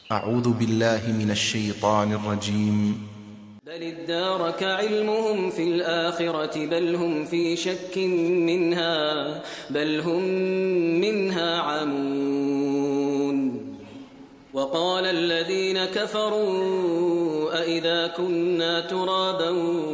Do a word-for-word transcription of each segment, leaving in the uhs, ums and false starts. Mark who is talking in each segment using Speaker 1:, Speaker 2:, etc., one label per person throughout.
Speaker 1: أعوذ بالله من الشيطان الرجيم.
Speaker 2: بل ادارك علمهم في الآخرة بل هم في شك منها بل هم منها عمون. وقال الذين كفروا أئذا كنا ترابا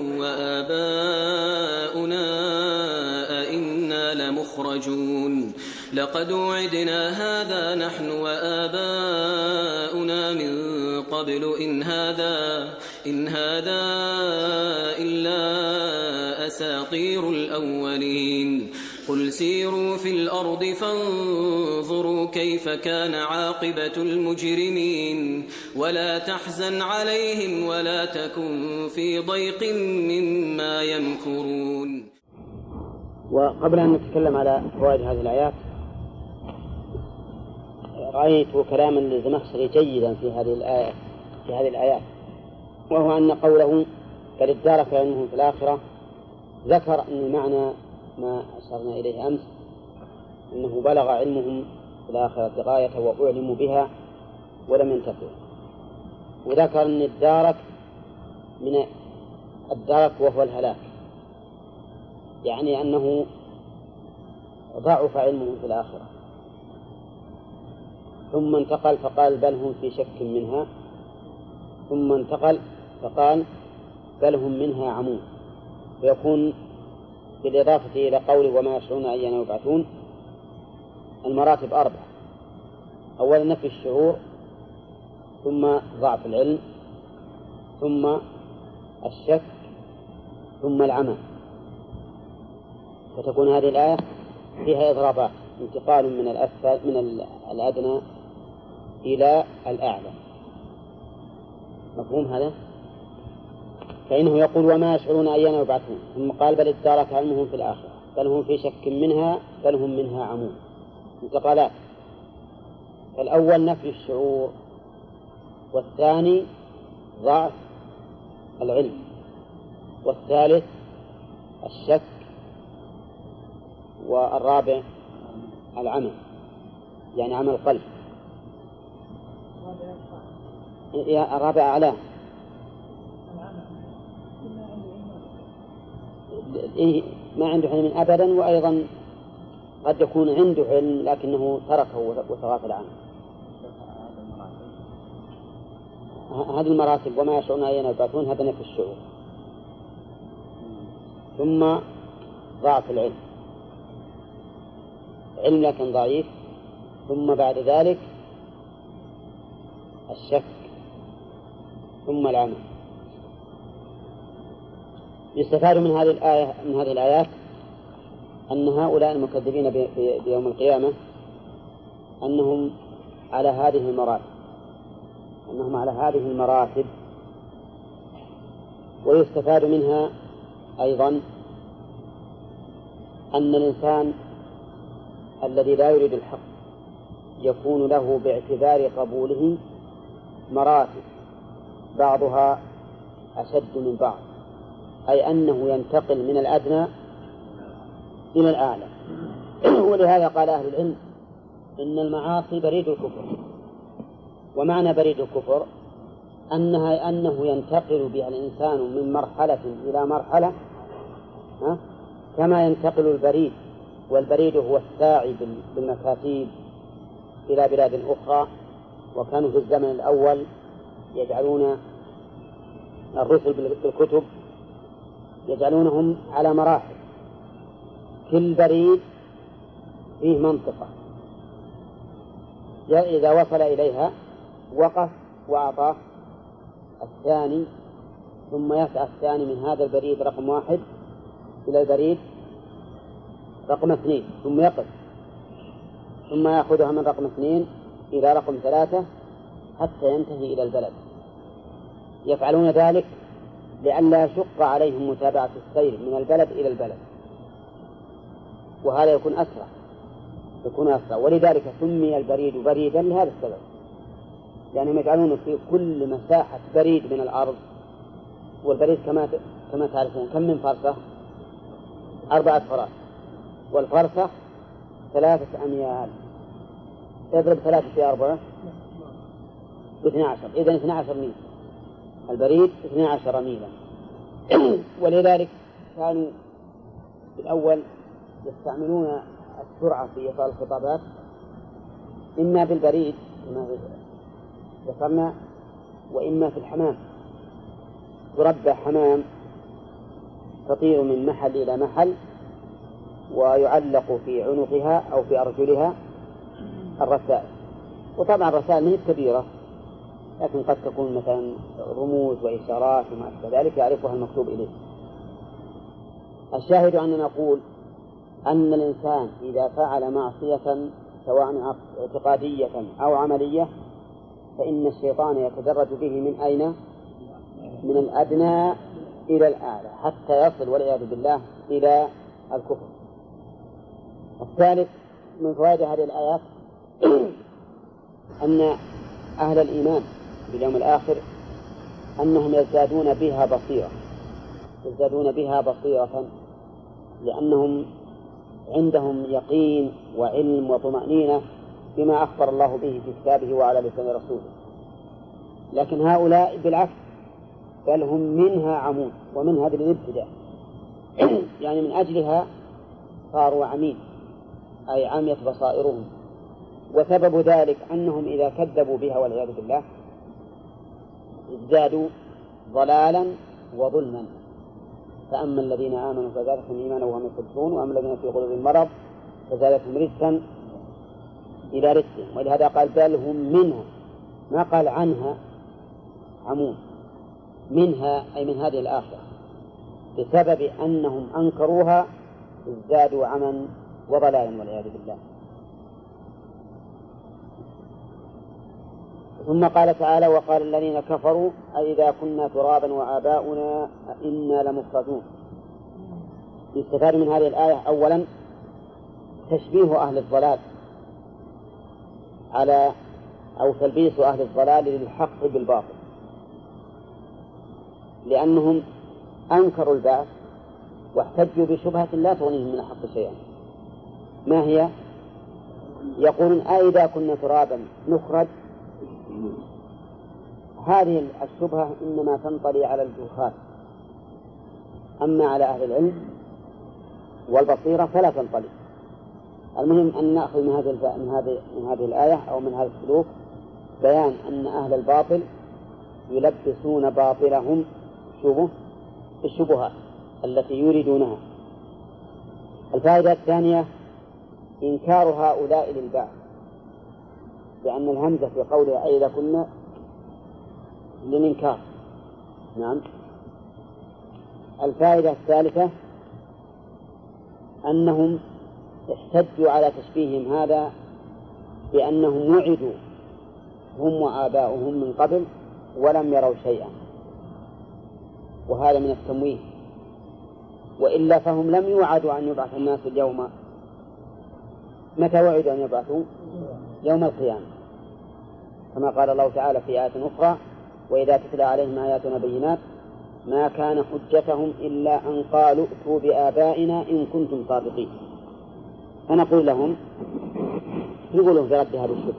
Speaker 2: وآباؤنا أئنا لمخرجون لقد وعدنا هذا نحن وآباؤنا من قبل إن هذا إن هذا إلا أساطير الأولين. قل سيروا في الأرض فانظروا كيف كان عاقبة المجرمين ولا تحزن عليهم ولا تكن في ضيق مما يمكرون.
Speaker 3: وقبل أن نتكلم على فوائد هذه الآيات رأيت كلاما للزمخشري جيدا في هذه الآية في هذه الآيات، وهو أن قوله بل ادارك علمهم في الآخرة ذكر أن المعنى ما أشرنا إليه أمس، أنه بلغ علمهم في الآخرة غاية وأعلموا بها ولم ينتفعوا، وذكر أن الدارك من الدارك وهو الهلاك، يعني أنه ضعف علمهم في الآخرة، ثم انتقل فقال بل هم في شك منها، ثم انتقل فقال بل هم منها عمون، ويكون بالإضافة إلى قوله وما يشعرون أيان يبعثون المراتب أربعة: أولا نفي الشعور، ثم ضعف العلم، ثم الشك، ثم العمى. فتكون هذه الآية فيها إضرابات، انتقال من الأسفل من الأدنى إلى الأعلى. مفهوم هذا؟ فإنه يقول وما يشعرون أيان يبعثون، ثم قال بل ادارك علمهم في الآخرة بل هم في شك منها بل هم منها عمون. انتقالات: الأول نفي الشعور، والثاني ضعف العلم، والثالث الشك، والرابع العمى، يعني عمى القلب. الرابع أعلاه ما عنده علم أبدا، وأيضا قد يكون عنده علم لكنه تركه وتغافل عنه. هذه المراتب وما يشعرون أيان يبعثون هذا نفي الشعور، ثم ضعف العلم، علم لكن ضعيف، ثم بعد ذلك الشك، ثم العمى. يستفاد من هذه الآية من هذه الآيات أن هؤلاء المكذبين بيوم القيامة أنهم على هذه المراتب أنهم على هذه المراتب ويستفاد منها أيضا أن الإنسان الذي لا يريد الحق يكون له باعتبار قبوله مراتب بعضها أشد من بعض، أي أنه ينتقل من الأدنى إلى الأعلى. ولهذا قال أهل العلم إن المعاصي بريد الكفر، ومعنى بريد الكفر أنها أنه ينتقل بها الإنسان من مرحلة إلى مرحلة كما ينتقل البريد، والبريد هو الساعي بالمكاتيب إلى بلاد أخرى. وكانوا في الزمن الأول يجعلون الرسل بالكتب يجعلونهم على مراحل، كل بريد فيه منطقة إذا وصل إليها وقف وأعطاه الثاني، ثم يسعى الثاني من هذا البريد رقم واحد إلى البريد رقم اثنين، ثم يقف، ثم يأخذها من رقم اثنين إلى رقم ثلاثة حتى ينتهي إلى البلد. يفعلون ذلك لئلا يشق عليهم متابعة السير من البلد إلى البلد، وهذا يكون أسرع يكون أسرع ولذلك سمي البريد بريدا لهذا السبب، لأنهم يجعلون في كل مساحة بريد من الأرض. والبريد كما كما تعرفون كم من فرسة؟ أربعة فرس، والفرسة ثلاثة أميال، اضرب ثلاثة في أربعة باثني عشر، إذن اثني عشر ميل، البريد اثني عشر ميلا. ولذلك كانوا في الأول يستعملون السرعة في إيصال الخطابات إما بالبريد كما ذكرنا، وإما في الحمام، تربى حمام تطير من محل إلى محل ويعلق في عنقها أو في أرجلها الرسائل. وطبعا الرسائل هي كبيرة، لكن قد تكون مثلا رموز وإشارات وما أشبه ذلك يعرفها المكتوب إليه. الشاهد أننا نقول أن الإنسان إذا فعل معصية سواء اعتقادية أو عملية فإن الشيطان يتدرج به من أين؟ من الأدنى إلى الأعلى حتى يصل والعياذ بالله إلى الكفر. الثالث من فوائد هذه الآيات أن أهل الإيمان باليوم الآخر أنهم يزدادون بها بصيرة يزدادون بها بصيرة لأنهم عندهم يقين وعلم وطمأنينة بما أخبر الله به في كتابه وعلى لسان رسوله. لكن هؤلاء بالعكس بل هم منها عمون ومن هذه الابتداء يعني من أجلها صاروا عمين، أي عميت بصائرهم. وسبب ذلك أنهم إذا كذبوا بها والعياذ بالله ازدادوا ضلالا وظلما. فأما الذين آمنوا فزادتهم إيمانا وهم يصدقون، وأما الذين في قلوبهم مرض فزادتهم رجسا إلى رجسهم. ولهذا قال بل هم منها، ما قال عنها عمون، منها أي من هذه الآخرة، بسبب أنهم أنكروها ازدادوا عما وضلالا والعياذ بالله. ثم قال تعالى وقال الذين كفروا أئذا كنا ترابا وآباؤنا أئنا لمخرجون. يستفاد من هذه الآية أولا تشبيه أهل الضلال على أو تلبيس أهل الضلال للحق بالباطل، لأنهم أنكروا البعث واحتجوا بشبهة لا تغنيهم من الحق شيئا. ما هي؟ يقولون أئذا كنا ترابا نخرج. هذه الشبهة إنما تنطلي على الجهال، أما على أهل العلم والبصيرة فلا تنطلي. المهم أن نأخذ من هذه من هذه من هذه الآية أو من هذا السلوك بيان أن أهل الباطل يلبسون باطلهم شبه الشبهات التي يريدونها. الفائدة الثانية إنكار هؤلاء للبعث، لأن الهمزة في قولها أئذا كنا للإنكار. نعم. الفائدة الثالثة أنهم احتجوا على تشبيههم هذا بأنهم وعدوا هم وآباؤهم من قبل ولم يروا شيئا، وهذا من التمويه. وإلا فهم لم يوعدوا أن يبعث الناس اليوم. متى وعدوا أن يبعثوا؟ يوم القيامة، كما قال الله تعالى في آية أخرى وإذا تتلى عليهم آياتنا بينات ما كان حجتهم إلا أن قالوا ائتوا بآبائنا إن كنتم صادقين. فنقول لهم نقول في رد هذا الشبه،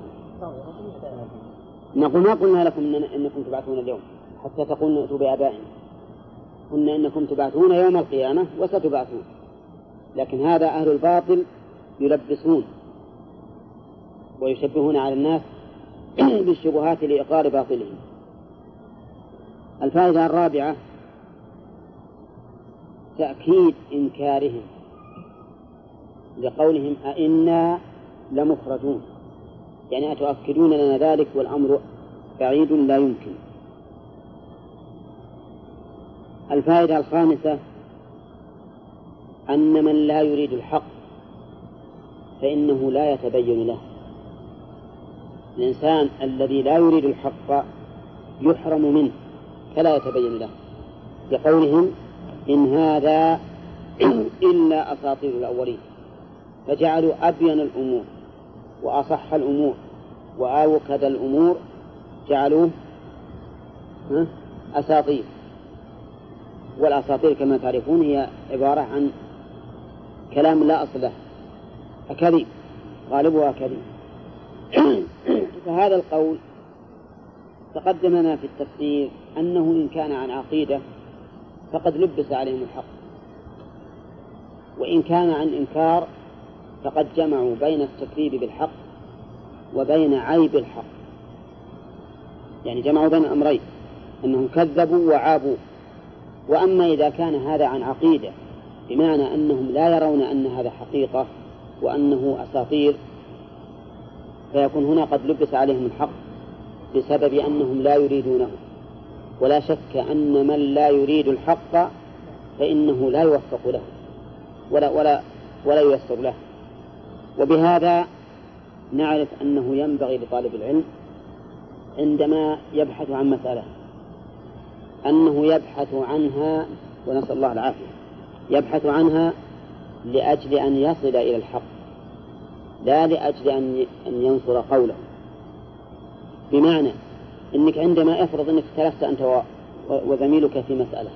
Speaker 3: نقول ما قلنا لكم إن إنكم تبعثون اليوم حتى تقولوا ائتوا بآبائنا، قلنا إنكم تبعثون يوم القيامة وستبعثون. لكن هذا أهل الباطل يلبسون ويشبهون على الناس بالشبهات لإقرار باطلهم. الفائدة الرابعة تأكيد إنكارهم لقولهم أئنا لمخرجون، يعني أتؤكدون لنا ذلك والأمر بعيد لا يمكن. الفائدة الخامسة أن من لا يريد الحق فإنه لا يتبين له. الإنسان الذي لا يريد الحق يحرم منه فلا يتبين له، بقولهم إن هذا إلا أساطير الأولين، فجعلوا أبين الأمور وأصح الأمور وأوكد الأمور جعلوه أساطير. والأساطير كما تعرفون هي عبارة عن كلام لا أصل له، أكاذيب غالبها كذب. فهذا القول تقدم لنا في التفسير أنه إن كان عن عقيدة فقد لبس عليهم الحق، وإن كان عن إنكار فقد جمعوا بين التكذيب بالحق وبين عيب الحق، يعني جمعوا بين الأمرين أنهم كذبوا وعابوا. وأما إذا كان هذا عن عقيدة بمعنى أنهم لا يرون أن هذا حقيقة وأنه أساطير، فيكون هنا قد لبس عليهم الحق بسبب أنهم لا يريدونه. ولا شك أن من لا يريد الحق فإنه لا يوفق له ولا, ولا, ولا ييسر له. وبهذا نعرف أنه ينبغي لطالب العلم عندما يبحث عن مسألة أنه يبحث عنها، ونسأل الله العافية، يبحث عنها لأجل أن يصل إلى الحق لا لأجل أن ينصر قوله. بمعنى أنك عندما افرض أنك اختلفت أنت وزميلك في مسألة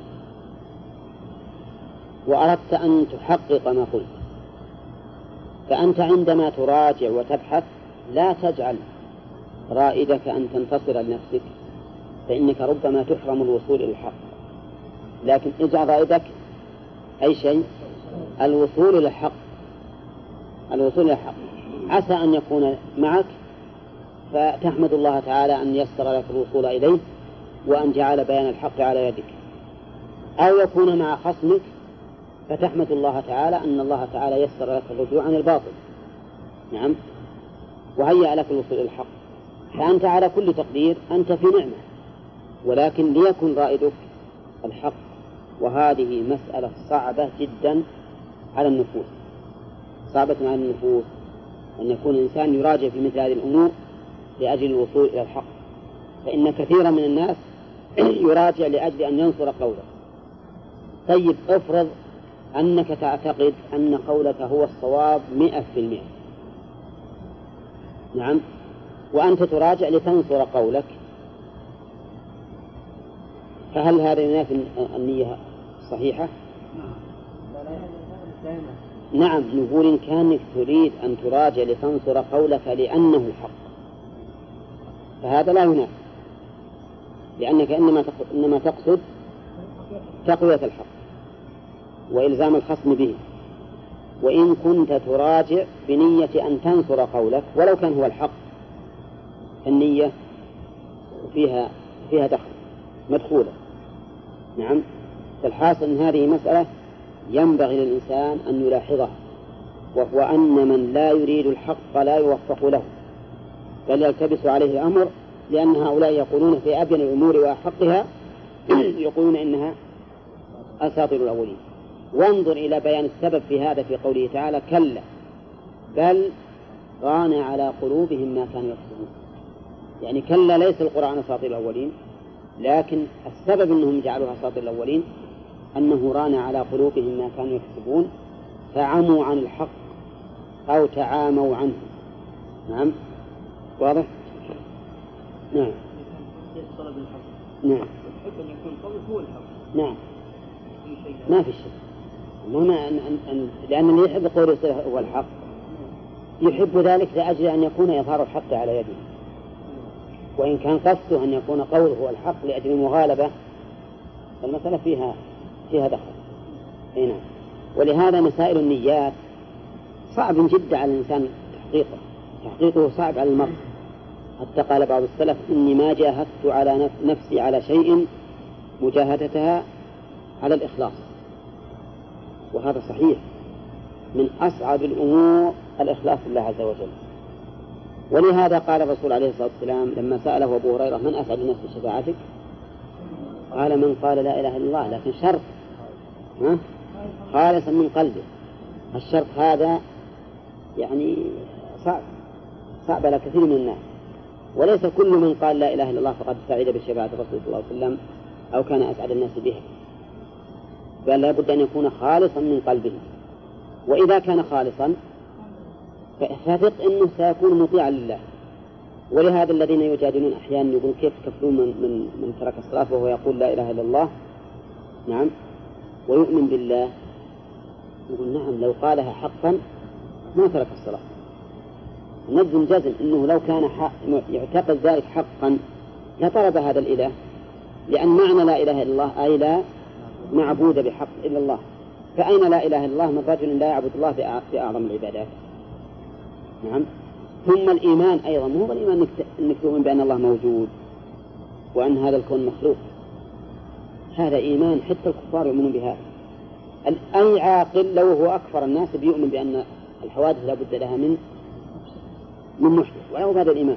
Speaker 3: وأردت أن تحقق ما قلت، فأنت عندما تراجع وتبحث لا تجعل رائدك أن تنتصر لنفسك، فإنك ربما تحرم الوصول إلى الحق، لكن اجعل رائدك أي شيء الوصول إلى الحق، الوصول إلى الحق عسى أن يكون معك فتحمد الله تعالى أن يسر لك الوصول إليه وأن جعل بيان الحق على يدك، أو يكون مع خصمك فتحمد الله تعالى أن الله تعالى يسر لك الرجوع عن الباطل. نعم، وهيأ لك الوصول إلى الحق، فأنت على كل تقدير أنت في نعمة، ولكن ليكن رائدك الحق. وهذه مسألة صعبة جدا على النفوس، صعبة على النفوس أن يكون الإنسان يراجع في مثل هذه الأمور لأجل الوصول إلى الحق، فإن كثيرا من الناس يراجع لأجل أن ينصر قوله. طيب افرض أنك تعتقد أن قولك هو الصواب مئة في المئة، نعم، وأنت تراجع لتنصر قولك، فهل هذا ينافي النية صحيحة؟ نعم، نقول إن كانك تريد أن تراجع لتنصر قولك لأنه الحق فهذا لا ينافي، لأنك إنما إنما تقصد تقوية الحق وإلزام الخصم به. وإن كنت تراجع بنية أن تنصر قولك ولو كان هو الحق النية فيها فيها دخل مدخولة. نعم، فالحاصل أن هذه مسألة ينبغي للإنسان أن يلاحظها، وهو أن من لا يريد الحق لا يوفق له، بل يلتبس عليه الأمر، لأن هؤلاء يقولون في أبين الأمور وأحقها يقولون إنها أساطير الأولين. وانظر إلى بيان السبب في هذا في قوله تعالى: كلا بل ران على قلوبهم ما كانوا يكسبون. يعني كلا ليس القرآن أساطير الأولين، لكن السبب أنهم جعلوها أساطير الأولين أنه ران على قلوبهم ما كانوا يكسبون، فعموا عن الحق أو تعاموا عنه. نعم، واضح؟ نعم نعم نعم ما في شيء، المهم أن أن لأن اللي يحب قوله هو الحق يحب ذلك لأجل أن يكون يظهر الحق على يده، وإن كان قصده أن يكون قوله هو الحق لأجل المغالبة فالمسألة فيها فيها دخل. هنا ولهذا مسائل النيات صعب جدا على الإنسان تحقيقه، تحقيقه صعب على المرء، حتى قال بعض السلف: إني ما جاهدت على نفسي على شيء مجاهدتها على الإخلاص. وهذا صحيح، من أصعب الأمور الإخلاص لله عز وجل. ولهذا قال الرسول عليه الصلاة والسلام لما سأله أبو هريرة: من أسعد الناس بشفاعتك؟ قال: من قال لا إله إلا الله، لكن شرط خالصا من قلبه. الشرط هذا يعني صعب صعب على كثير من الناس، وليس كل من قال لا إله إلا الله فقد سعد بشفاعة الرسول صلى الله عليه وسلم أو كان أسعد الناس بها، بل لا بد أن يكون خالصا من قلبه. وإذا كان خالصا فثق أنه سيكون مطيعا لله. ولهذا الذين يجادلون أحيانا يقول: كيف كفرون من, من, من ترك الصلاة وهو يقول لا إله إلا الله، نعم، ويؤمن بالله؟ يقول: نعم، لو قالها حقا ما ترك الصلاة. نجزم جزم أنه لو كان يعتقد ذلك حقا لطلب هذا الإله، لأن معنى لا إله إلا الله أي لا معبود بحق إلا الله. فأين لا إله إلا الله من رجل لا يعبد الله في أعظم العبادات؟ نعم. ثم الإيمان أيضا مو الإيمان أنك تؤمن بأن الله موجود وأن هذا الكون مخلوق، هذا إيمان حتى الكفار يؤمنون بهذا. أي عاقل لو هو أكثر الناس بيؤمن بأن الحوادث لا بد لها من من محدث، ولا هذا الإيمان.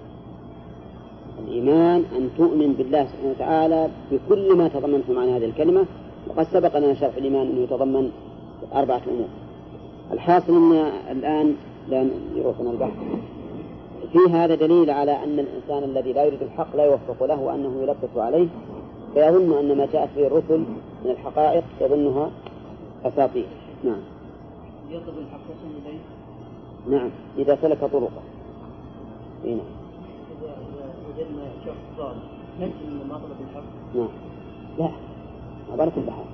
Speaker 3: الإيمان أن تؤمن بالله سبحانه وتعالى بكل ما تضمنته معنى هذه الكلمة، وقد سبق لنا شرح الإيمان أنه يتضمن أربعة أمور. الحاصل أن الآن لا يروحنا البحث في هذا دليل على أن الإنسان الذي لا يريد الحق لا يوفق له، وأنه يلبس عليه فيظن أن ما جاءت به الرسل من الحقائق يظنها أساطير. نعم.
Speaker 4: يطلب الحق إليه.
Speaker 3: نعم إذا سلك طرقه. نعم.
Speaker 4: إذا وجدنا شخص ضال نجد من ما طلب الحق.
Speaker 3: نعم. لا ما بالك البحث.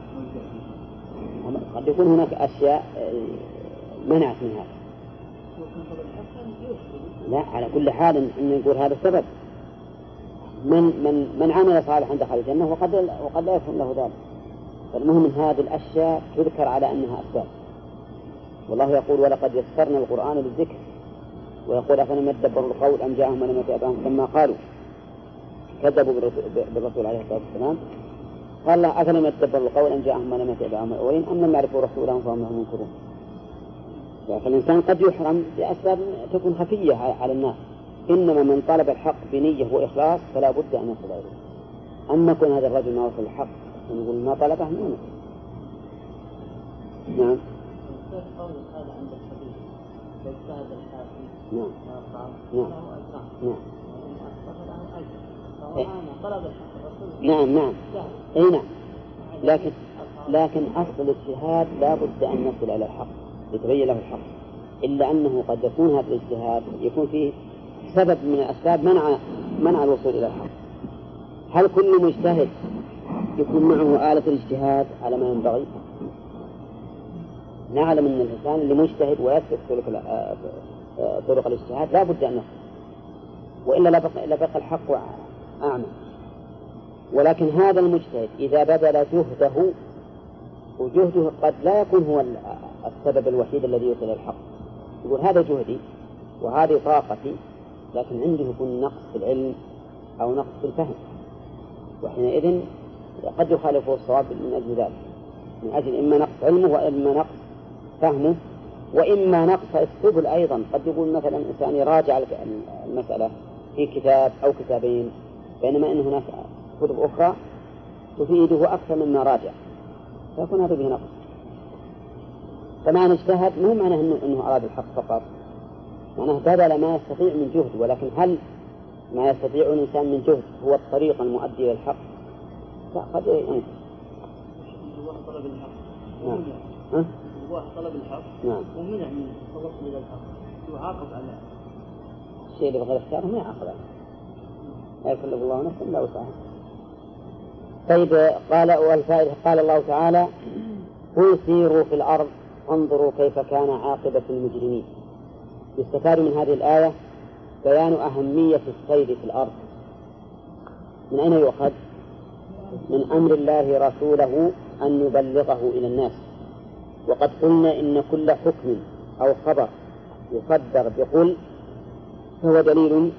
Speaker 3: قد يكون هناك أشياء منعت من هذا. لا على كل حال إن نقول هذا السبب. من من من عمل صالحا دخل الجنة وقد وقد لا يكون له ذلك. فالمهم من هذه الأشياء تذكر على أنها أسباب. والله يقول ولقد يسرنا القرآن للذكر، ويقول أفلم يدبروا القول أم جاءهم ولم يأت آباءهم كما قالوا كذبوا بالرسول عليه الصلاة والسلام. قال الله أفلم يدبروا القول أم جاءهم ولم يأت آباءهم الأولين أم لم يعرفوا رسولهم فهم له منكرون. فالإنسان قد يحرم بأسباب تكون خفية على الناس، إنما من طلب الحق بنية وإخلاص فلا بد أن يصل إليه. أما كون هذا الرجل ما وصل الحق ونقول ما طلبه منه. نعم. نعم. نعم. نعم. نعم. نعم. أي نعم. لكن لكن أصل الاجتهاد لا بد أن يصل إلى الحق يتبين له الحق، إلا أنه قد يكون هذا الاجتهاد يكون فيه سبب من الأسباب منع منع الوصول إلى الحق. هل كل مجتهد يكون معه آلة الاجتهاد على ما ينبغي؟ نعلم أن الإنسان اللي مجتهد ويسلك طرق طرق الاجتهاد لا بد أن يصل، وإلا لبقى, لبقى الحق أعمى. ولكن هذا المجتهد إذا بذل جهده، وجهده قد لا يكون هو السبب الوحيد الذي يوصل إلى الحق، يقول هذا جهدي وهذه طاقتي، لكن عنده يكون نقص في العلم أو نقص في الفهم، وحينئذ قد يخالفه الصواب من أجل ذلك، من أجل إما نقص علمه وإما نقص فهمه وإما نقص السبل أيضا. قد يقول مثلا إنسان يراجع المسألة في كتاب أو كتابين، بينما إن هناك كتب أخرى تفيده أكثر مما راجع، فيكون هذا به نقص. فمعنى اجتهد مو معنى إنه, إنه أراد الحق فقط، معناه بذل ما يستطيع من جهد، ولكن هل ما يستطيع الإنسان من جهد هو الطريق المؤدي إلى الحق؟ لا، قد ينقص.
Speaker 4: طلب الحق.
Speaker 3: نعم. ها؟
Speaker 4: هو طلب الحق.
Speaker 3: نعم.
Speaker 4: ومنع من الوصول إلى الحق، يعاقب على
Speaker 3: الشيء اللي بغير اختياره ما يعاقب عليه. لا يكلف الله نفسا إلا وسعها. طيب قال والفائدة قال الله تعالى قل سيروا في الأرض انظروا كيف كان عاقبة المجرمين. يستفاد من هذه الآية بيان أهمية السير في الأرض. من أين يؤخذ؟ من أمر الله رسوله أن يبلغه إلى الناس. وقد قلنا إن كل حكم أو خبر يصدر بقل فهو دليل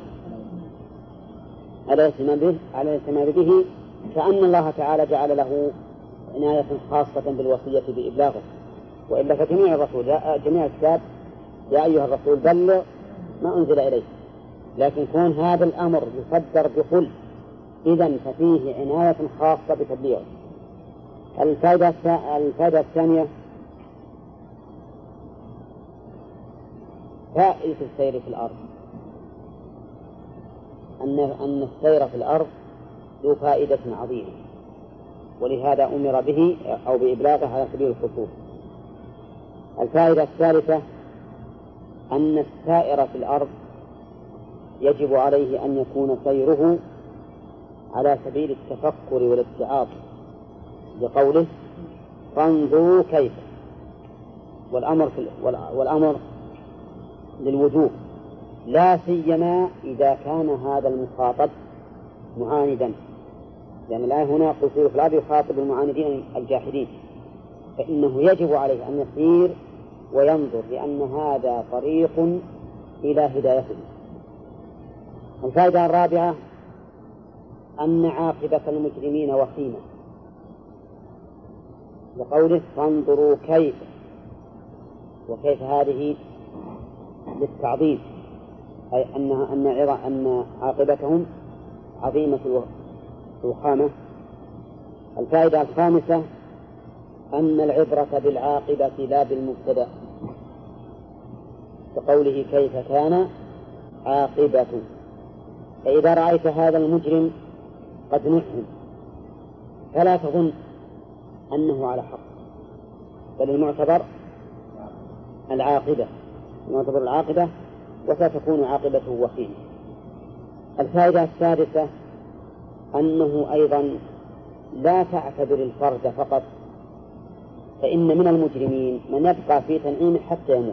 Speaker 3: على الاهتمام به على الاهتمام به كأن الله تعالى جعل له عناية خاصة بالوصية بإبلاغه. وإلا فجميع الرسول جميع الكتاب يا أيها الرسول بلغ ما أنزل إليه، لكن كون هذا الأمر يصدر بقل إذن ففيه عناية خاصة بتبليغه. الفائدة الفائدة الثانية فائدة السير في الأرض، أن أن السير في الأرض ذو فائدة عظيمة، ولهذا أمر به أو بإبلاغه على سبيل الخصوص. الفائدة الثالثة أن السائر في الأرض يجب عليه أن يكون سيره على سبيل التفكر والاتعاظ، بقوله فانظروا كيف، والأمر في والأمر للوجوب، لا سيما إذا كان هذا المخاطب معاندا، لأن الآية هنا قل سيروا في الأرض يخاطب المعاندين الجاحدين، فإنه يجب عليه أن يسير وينظر، لأن هذا طريق إلى هدايته. الفائدة الرابعة أن عاقبة المجرمين وخيمة، لقوله فانظروا كيف، وكيف هذه للتعظيم، أي أنها أن أن عاقبتهم عظيمة الوخامة. الفائدة الخامسة أن العبرة بالعاقبة لا بالمبتدأ، كقوله كيف كان عاقبة، فإذا رأيت هذا المجرم قد نعم فلا تظن أنه على حق، بل المعتبر العاقبة، المعتبر العاقبة، وستكون عاقبته وخيمة. الفائدة السادسة أنه أيضا لا تعتبر الفرد فقط، فإن من المجرمين من يبقى في تنعيم حتى يموت،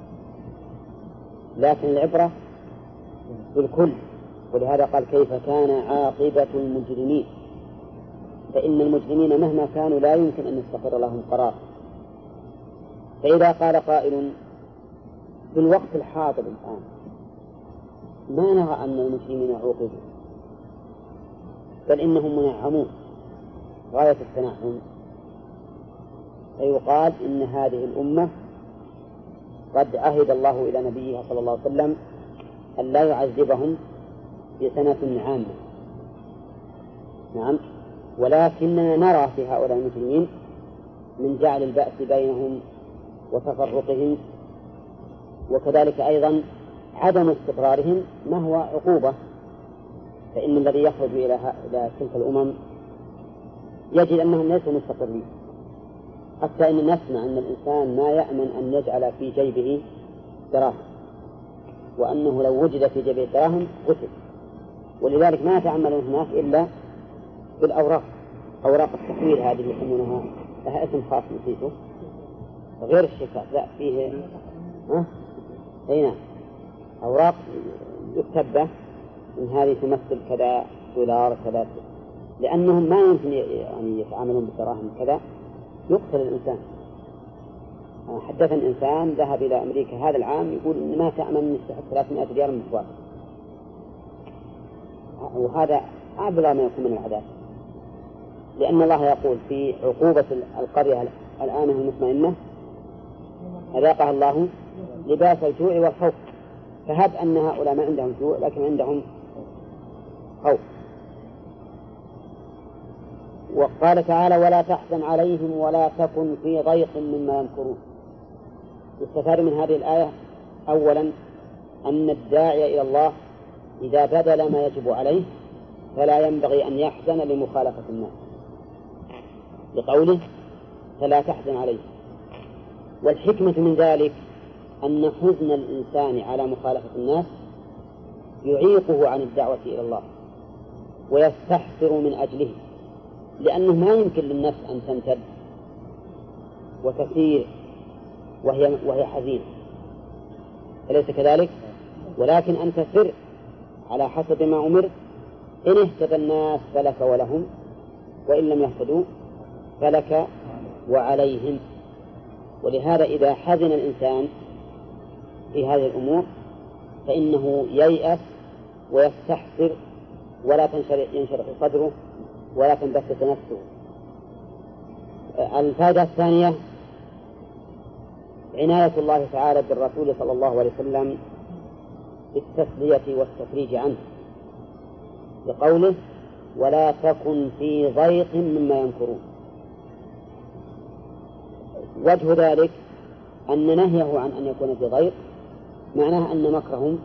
Speaker 3: لكن العبرة بالكل، ولهذا قال كيف كان عاقبة المجرمين، فإن المجرمين مهما كانوا لا يمكن أن يستقر لهم قرار. فإذا قال قائل في الوقت الحاضر الآن ما نرى أن المجرمين عوقبوا، بل إنهم منعمون غاية التنعم، فيقال إن هذه الأمة قد عهد الله إلى نبيه صلى الله عليه وسلم أن لا يعذبهم في سنة عامة. نعم، ولكننا نرى في هؤلاء المجرمين من جعل البأس بينهم وتفرقهم، وكذلك أيضا عدم استقرارهم ما هو عقوبة، فإن الذي يخرج إلى تلك الأمم يجد أنهم ليسوا مستقرين، حتى إن نسمع أن الإنسان ما يأمن أن يجعل في جيبه دراهم، وأنه لو وجد في جيبه دراهم قتل، ولذلك ما يتعاملون هناك إلا بالأوراق، أوراق التحويل هذه يسمونها، لها اسم خاص نسيته غير الشيكات، لا فيه ها هنا أوراق يكتب إن هذه تمثل كذا دولار كذا، لأنهم ما يمكن يعني يتعاملون بالدراهم كذا، يقتل الإنسان. حدثني إنسان ذهب إلى أمريكا هذا العام يقول إن ما تأمن من يستحق ثلاثمائة ريال من الفوائد، وهذا أبلغ ما يكون من العذاب، لأن الله يقول في عقوبة القرية الآمنة المطمئنة أذاقها الله لباس الجوع والخوف، فهب أن هؤلاء ما عندهم جوع لكن عندهم خوف. وقال تعالى ولا تحزن عليهم ولا تكن في ضيق مما يمكرون. يستفاد من هذه الآية أولا أن الداعي إلى الله إذا بذل ما يجب عليه فلا ينبغي أن يحزن لمخالفة الناس، لقوله فلا تحزن عليه. والحكمة من ذلك أن حزن الإنسان على مخالفة الناس يعيقه عن الدعوة إلى الله ويستحسر من أجله، لأنه ما يمكن للنفس أن تمتد وتسير وهي, وهي حزينة، أليس كذلك؟ ولكن أنت سر على حسب ما أمر، إن اهتدى الناس فلك ولهم، وإن لم يهتدوا فلك وعليهم. ولهذا إذا حزن الإنسان في هذه الأمور فإنه ييأس ويستحسر ولا ينشرح صدره ولا تنبسط نفسه. الفائدة الثانية عناية الله تعالى بالرسول صلى الله عليه وسلم بالتسلية والتفريج عنه، بقوله ولا تكن في ضيق مما يمكرون. وجه ذلك أن نهيه عن أن يكون في ضيق معناه أن مكرهم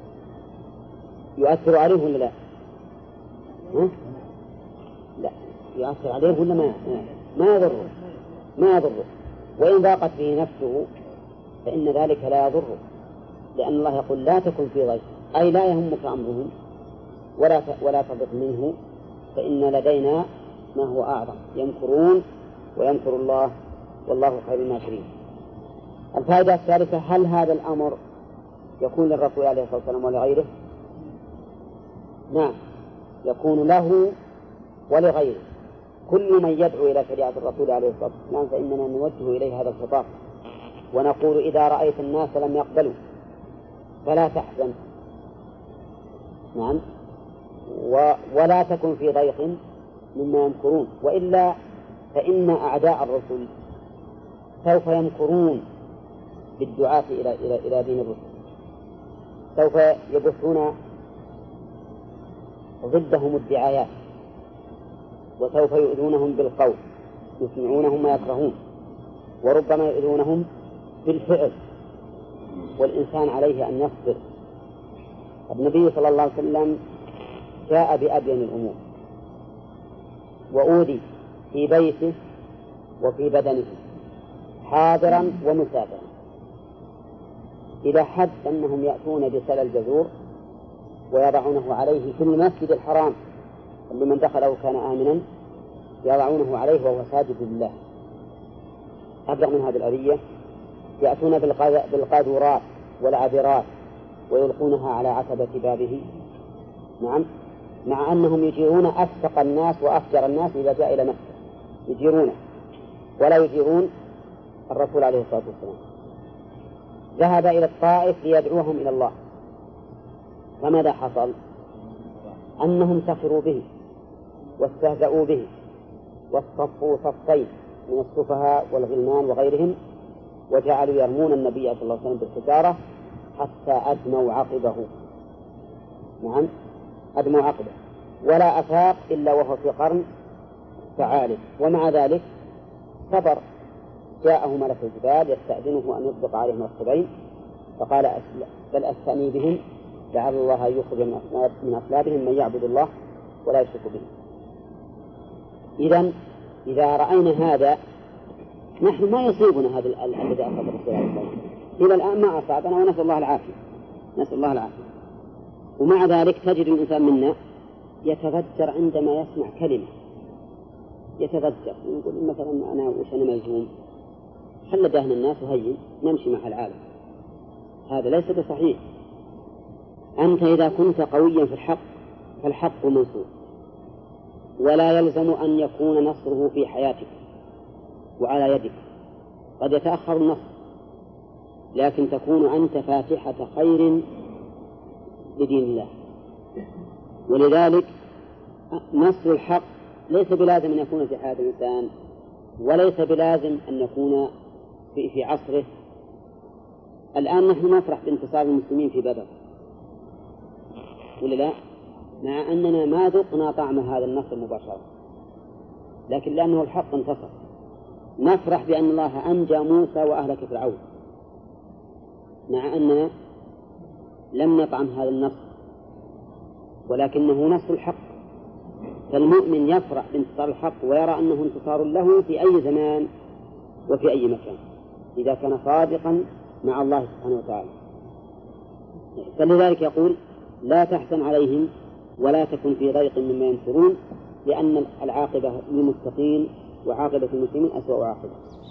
Speaker 3: يؤثر عليه ولا لا؟ ها؟ لا يؤثر عليه ولا ما ما يضره ما يضره وإن ضاقت به نفسه فإن ذلك لا يضره، لأن الله يقول لا تكن في ضيق، أي لا يهمك أمرهم ولا ولا تضق منه، فإن لدينا ما هو أعظم، يمكرون ويمكر الله والله خير الماكرين. الفائدة الثالثة هل هذا الأمر يكون للرسول عليه الصلاة والسلام ولغيره؟ نعم يكون له ولغيره. كل من يدعو إلى شريعة الرسول عليه الصلاة والسلام فإننا نوجه إليه هذا الخطاب ونقول إذا رأيت الناس لم يقبلوا فلا تحزن، نعم، ولا تكن في ضيق مما يمكرون، وإلا فإن أعداء الرسل سوف يمكرون بالدعاة إلى إلى إلى دين الرسل، سوف يبثون ضدهم الدعايات، وسوف يؤذونهم بالقول، يسمعونهم ما يكرهون، وربما يؤذونهم بالفعل، والإنسان عليه أن يصبر. النبي صلى الله عليه وسلم جاء بأبين الأمور وأوذي في بيته وفي بدنه حاضرا ومسافرا، إلى حد أنهم يأتون بسل الجزور ويضعونه عليه في المسجد الحرام لمن دخله كان آمنا، يضعونه عليه وهو ساجد لله. أبلغ من هذه الأذية يأتون بالقاذورات والعذرات ويلقونها على عتبة بابه، نعم، مع أنهم يجيرون أفسق الناس وأفجر الناس إذا جاء إلى مكة، يجيرونه ولا يجيرون الرسول عليه الصلاة والسلام. ذهب إلى الطائف ليدعوهم إلى الله، فماذا حصل؟ أنهم سخروا به واستهزأوا به واصطفوا صفين من السفهاء والغلمان وغيرهم، وجعلوا يرمون النبي صلى الله عليه وسلم بالحجارة حتى أدموا عقبه، نعم، أدموا عقبه، ولا أفاق إلا وهو في قرن تعالي. ومع ذلك صبر. جاءه ملك الجبال يستأذنه أن يطبق عليهم الخبين، فقال بل أستأني بهم لعل الله يخرج من أصلابهم من يعبد الله ولا يشرك به. إذن إذا رأينا هذا نحن ما يصيبنا هذا الذي أصاب الرسول عليه الصلاة والسلام إلى الآن ما أصابنا، ونسأل الله العافية، نسأل الله العافية. ومع ذلك تجد الإنسان منا يتذكر عندما يسمع كلمة، يتذكر يقول مثلا أنا وش أنا ملزوم، خل دهن الناس وهين نمشي مع العالم. هذا ليس بصحيح. أنت إذا كنت قويا في الحق فالحق منصور، ولا يلزم أن يكون نصره في حياتك وعلى يدك، قد يتأخر النصر، لكن تكون أنت فاتحة خير لدين الله. ولذلك نصر الحق ليس بلازم أن يكون في حياة الإنسان، وليس بلازم أن يكون في, في عصره. الآن نحن نفرح بانتصار المسلمين في بدر، ولا لا؟ مع أننا ما ذقنا طعم هذا النصر مباشرة، لكن لأنه الحق انتصر. نفرح بأن الله أنجى موسى وأهلك فرعون، مع أننا لم نطعم هذا النصر، ولكنه نصر الحق. فالمؤمن يفرح بانتصار الحق ويرى أنه انتصار له في أي زمان وفي أي مكان إذا كان صادقا مع الله سبحانه وتعالى. فلذلك يقول لا تحزن عليهم ولا تكن في ضيق مما ينصرون، لأن العاقبة للمتقين وعاقبة المسلمين أسوأ عاقبة.